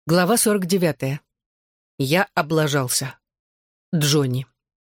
Глава 49. Я облажался. Джонни.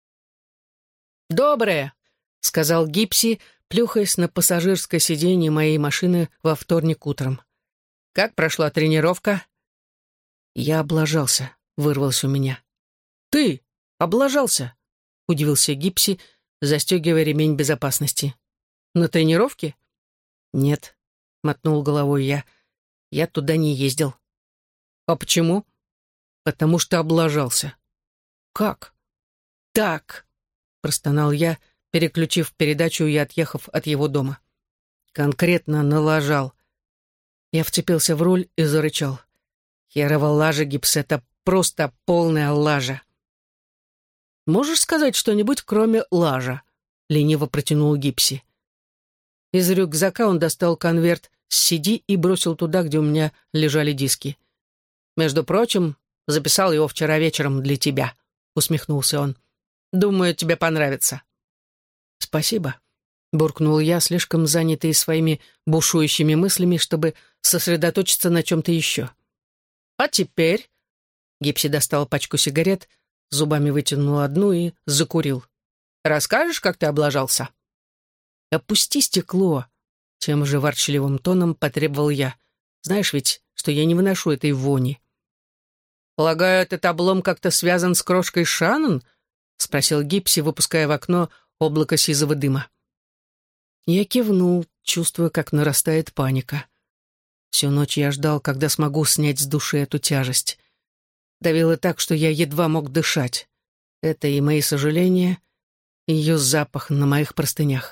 «Доброе», — сказал Гипси, плюхаясь на пассажирское сиденье моей машины во вторник утром. «Как прошла тренировка?» «Я облажался», — вырвалось у меня. «Ты облажался?» — удивился Гипси, застегивая ремень безопасности. «На тренировке?» «Нет», — мотнул головой я. «Я туда не ездил». «А почему?» «Потому что облажался». «Как?» «Так», — простонал я, переключив передачу и отъехав от его дома. «Конкретно налажал». Я вцепился в руль и зарычал. «Херова лажа, Гипс, это просто полная лажа». «Можешь сказать что-нибудь, кроме лажа?» — лениво протянул Гипси. Из рюкзака он достал конверт с CD и бросил туда, где у меня лежали диски. «Между прочим, записал его вчера вечером для тебя», — усмехнулся он. «Думаю, тебе понравится». «Спасибо», — буркнул я, слишком занятый своими бушующими мыслями, чтобы сосредоточиться на чем-то еще. «А теперь...» — Гипси достал пачку сигарет, зубами вытянул одну и закурил. «Расскажешь, как ты облажался?» «Опусти стекло», — тем же ворчливым тоном потребовал я. «Знаешь ведь, что я не выношу этой вони». «Полагаю, этот облом как-то связан с крошкой Шаннон?» — спросил Гипси, выпуская в окно облако сизого дыма. Я кивнул, чувствуя, как нарастает паника. Всю ночь я ждал, когда смогу снять с души эту тяжесть. Давило так, что я едва мог дышать. Это и мои сожаления, и ее запах на моих простынях.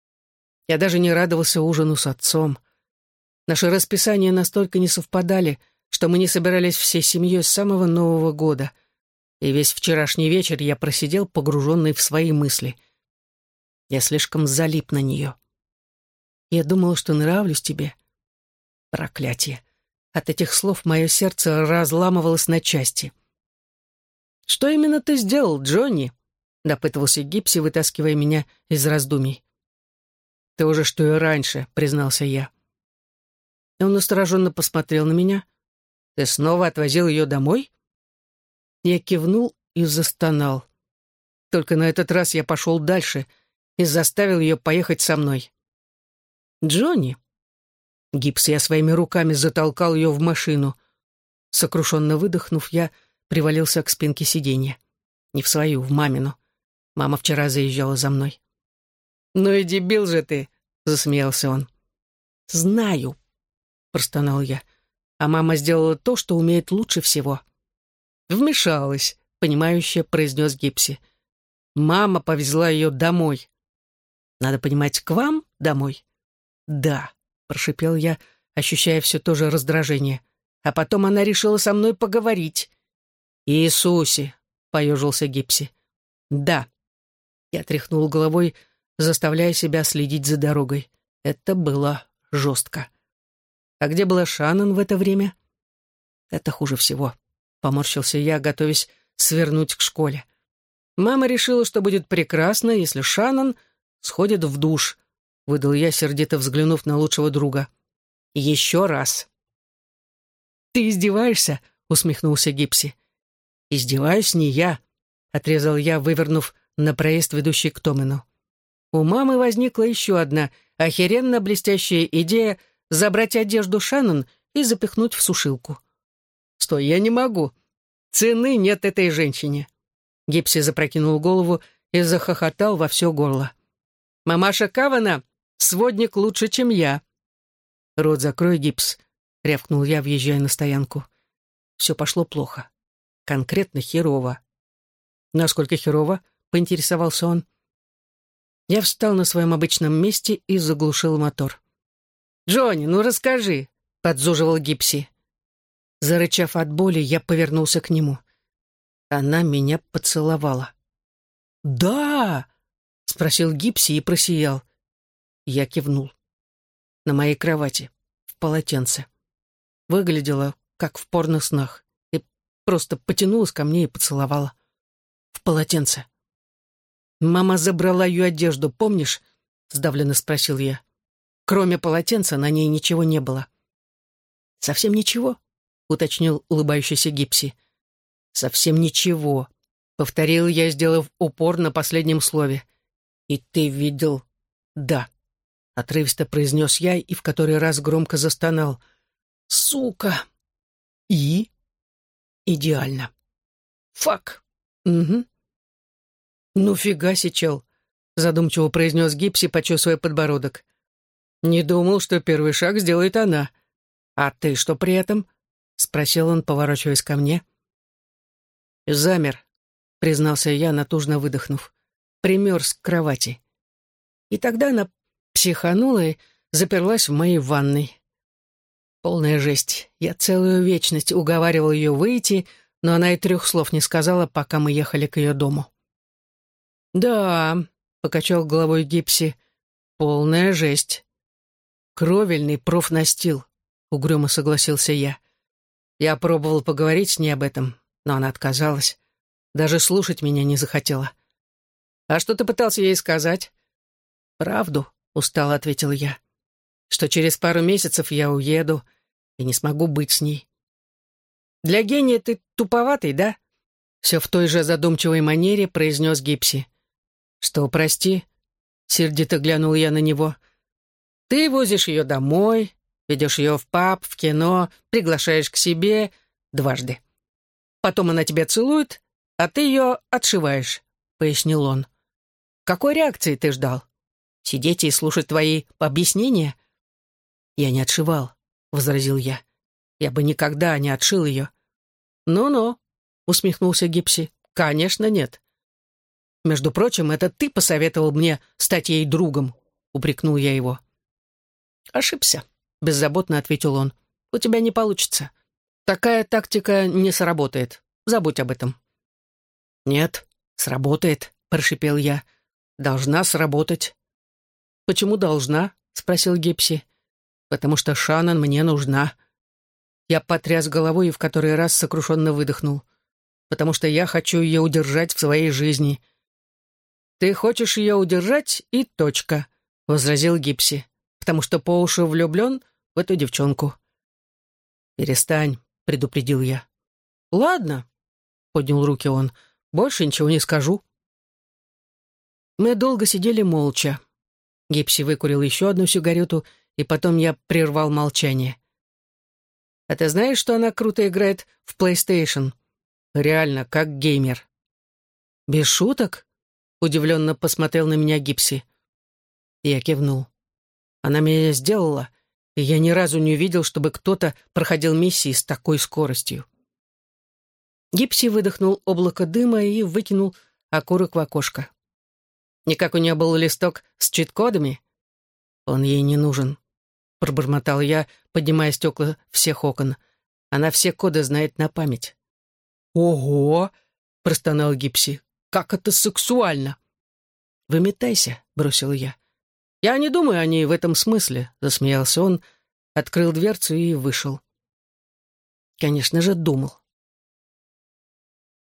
Я даже не радовался ужину с отцом. Наши расписания настолько не совпадали, что мы не собирались всей семьей с самого Нового года, и весь вчерашний вечер я просидел, погруженный в свои мысли. Я слишком залип на нее. Я думал, что нравлюсь тебе. Проклятие. От этих слов мое сердце разламывалось на части. «Что именно ты сделал, Джонни?» — допытывался Гипси, вытаскивая меня из раздумий. «То же, что и раньше», — признался я. И он настороженно посмотрел на меня. «Ты снова отвозил ее домой?» Я кивнул и застонал. Только на этот раз я пошел дальше и заставил ее поехать со мной. «Джонни!» Гипс, я своими руками затолкал ее в машину. Сокрушенно выдохнув, я привалился к спинке сиденья. Не в свою, в мамину. Мама вчера заезжала за мной. «Ну и дебил же ты!» — засмеялся он. «Знаю!» — простонал я. А мама сделала то, что умеет лучше всего. «Вмешалась», — понимающе произнес Гипси. «Мама повезла ее домой». «Надо понимать, к вам домой?» «Да», — прошипел я, ощущая все то же раздражение. «А потом она решила со мной поговорить». «Иисусе», — поежился Гипси. «Да». Я тряхнул головой, заставляя себя следить за дорогой. Это было жестко. «А где была Шаннон в это время?» «Это хуже всего», — поморщился я, готовясь свернуть к школе. «Мама решила, что будет прекрасно, если Шаннон сходит в душ», — выдал я, сердито взглянув на лучшего друга. «Еще раз». «Ты издеваешься?» — усмехнулся Гипси. «Издеваюсь не я», — отрезал я, вывернув на проезд, ведущий к Томену. У мамы возникла еще одна охеренно блестящая идея забрать одежду Шаннон и запихнуть в сушилку. «Стой, я не могу. Цены нет этой женщине». Гипси запрокинул голову и захохотал во все горло. «Мамаша Кавана — сводник лучше, чем я». «Рот закрой, Гипс», — рявкнул я, въезжая на стоянку. Все пошло плохо. Конкретно херово. «Насколько херово?» — поинтересовался он. Я встал на своем обычном месте и заглушил мотор. «Джонни, ну расскажи», — подзуживал Гипси. Зарычав от боли, я повернулся к нему. Она меня поцеловала. «Да!» — спросил Гипси и просиял. Я кивнул. На моей кровати, в полотенце. Выглядела, как в порно-снах, и просто потянулась ко мне и поцеловала. В полотенце. «Мама забрала ее одежду, помнишь?» — сдавленно спросил я. Кроме полотенца на ней ничего не было. «Совсем ничего?» уточнил улыбающийся Гипси. «Совсем ничего», — повторил я, сделав упор на последнем слове. «И ты видел?» «Да», — отрывисто произнес я и в который раз громко застонал. «Сука!» «И?» «Идеально». «Фак!» «Угу». «Ну фига си, чел», — задумчиво произнес Гипси, почесывая подбородок. «Не думал, что первый шаг сделает она. А ты что при этом?» — спросил он, поворачиваясь ко мне. «Замер», — признался я, натужно выдохнув. «Примерз к кровати». И тогда она психанула и заперлась в моей ванной. Полная жесть. Я целую вечность уговаривал ее выйти, но она и 3 слов не сказала, пока мы ехали к ее дому. «Да», — покачал головой Гипси, — «полная жесть». «Кровельный профнастил», — угрюмо согласился я. Я пробовал поговорить с ней об этом, но она отказалась. Даже слушать меня не захотела. «А что ты пытался ей сказать?» «Правду», — устало ответил я. «Что через пару месяцев я уеду и не смогу быть с ней». «Для гения ты туповатый, да?» Все в той же задумчивой манере произнес Гипси. «Что, прости?» — сердито глянул я на него. «Ты возишь ее домой, ведешь ее в паб, в кино, приглашаешь к себе 2 раза. Потом она тебя целует, а ты ее отшиваешь», — пояснил он. «Какой реакции ты ждал? Сидеть и слушать твои объяснения?» «Я не отшивал», — возразил я. «Я бы никогда не отшил ее». «Ну-ну», — усмехнулся Гипси. «Конечно, нет». «Между прочим, это ты посоветовал мне стать ей другом», — упрекнул я его. «Ошибся», — беззаботно ответил он. «У тебя не получится. Такая тактика не сработает. Забудь об этом». «Нет, сработает», — прошипел я. «Должна сработать». «Почему должна?» — спросил Гипси. «Потому что Шаннон мне нужна». Я потряс головой и в который раз сокрушенно выдохнул. «Потому что я хочу ее удержать в своей жизни». «Ты хочешь ее удержать, и точка», — возразил Гипси, «потому что по уши влюблен в эту девчонку». «Перестань», — предупредил я. «Ладно», — поднял руки он, — «больше ничего не скажу». Мы долго сидели молча. Гипси выкурил еще одну сигарету, и потом я прервал молчание. «А ты знаешь, что она круто играет в PlayStation? Реально, как геймер». «Без шуток?» — удивленно посмотрел на меня Гипси. Я кивнул. «Она меня сделала, и я ни разу не увидел, чтобы кто-то проходил миссии с такой скоростью». Гипси выдохнул облако дыма и выкинул окурок в окошко. «Никак у нее был листок с чит-кодами?» «Он ей не нужен», — пробормотал я, поднимая стекла всех окон. «Она все коды знает на память». «Ого!» — простонал Гипси. «Как это сексуально!» «Выметайся», — бросил я. «Я не думаю о ней в этом смысле», — засмеялся он, открыл дверцу и вышел. Конечно же, думал.